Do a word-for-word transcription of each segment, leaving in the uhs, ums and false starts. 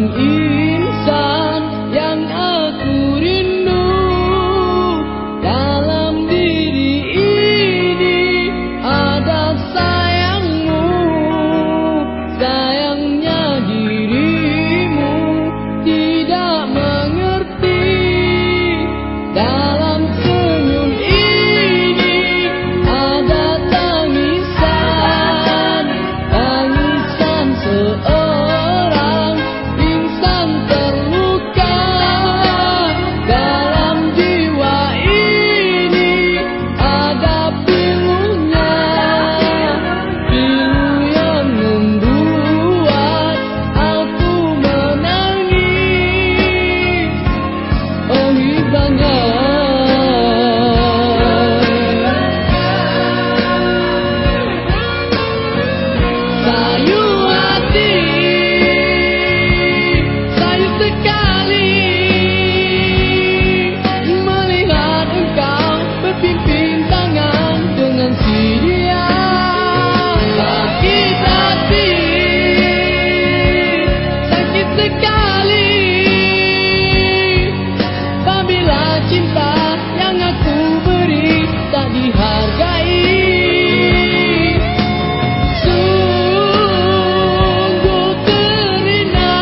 insan yang aku rindu. Dalam diri ini ada sayangmu, sayangnya dirimu tidak mengerti. Dalam senyum ini ada tangisan, tangisan seorang insan terluka. Dalam jiwa ini ada pilunya, pilu yang membuat aku menangis. Oh indahnya sayu hati, sayu sekali melihat engkau berpimpin tangan dengan si dia. Sakit hati, sakit sekali apabila cinta yang aku beri tak dihargai. Sungguh terina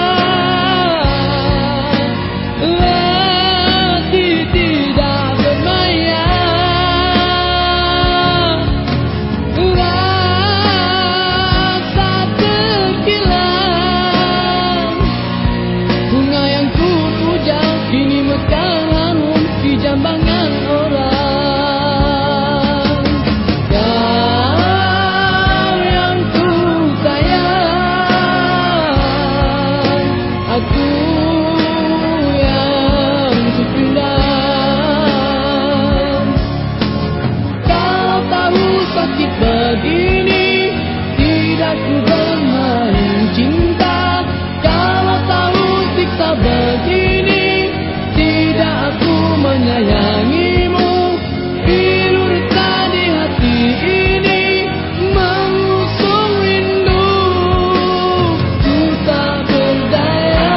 hati tidak berdaya, rasa terkilau. Bunga yang ku puja kini mekar harum di jambangan orang. Kau yang ku sayang, aku yang ku pendam. Kau tahu sakit begini, tidak ku bermain cinta. Kalau tahu siksa begini, tidak aku menyayangimu. Biru reta di hati ini mengusung rindu, ku tak berdaya.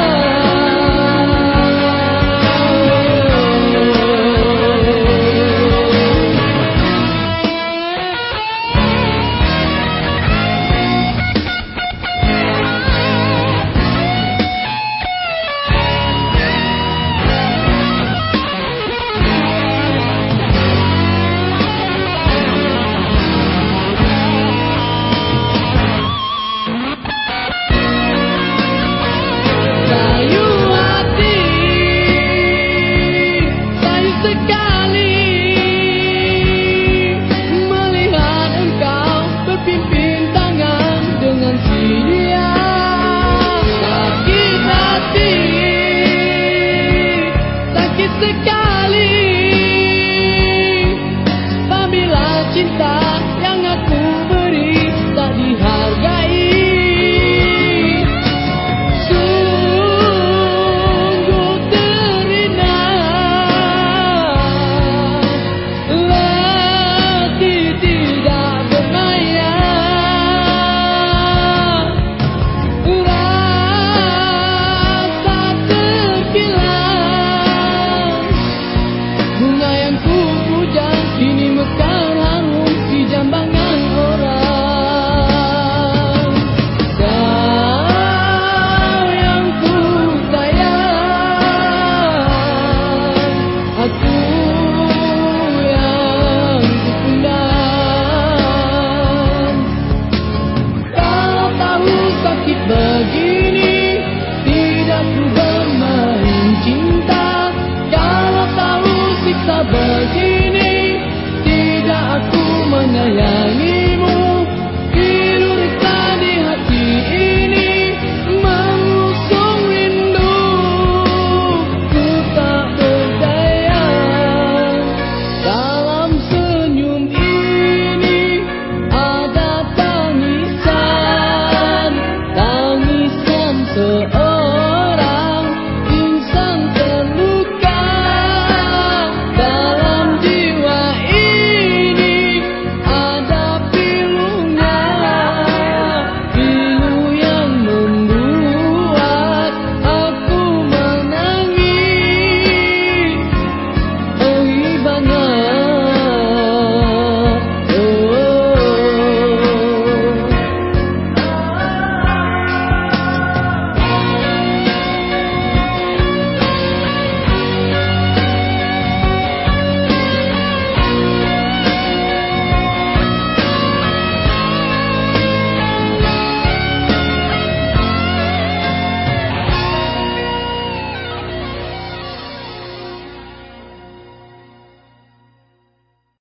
Sayu hati, sayu sekali melihat engkau berpimpin tangan dengan si dia. Sakit hati, sakit sekali apabila cinta yang aku beri tak dihargai. Sungguh terina hati tidak berdaya, rasa terkilau. Bunga yang ku puja kini mekar harum di jambangan orang. Kau yang ku sayang, aku yang ku pendam. Kalau tahu sakit begini,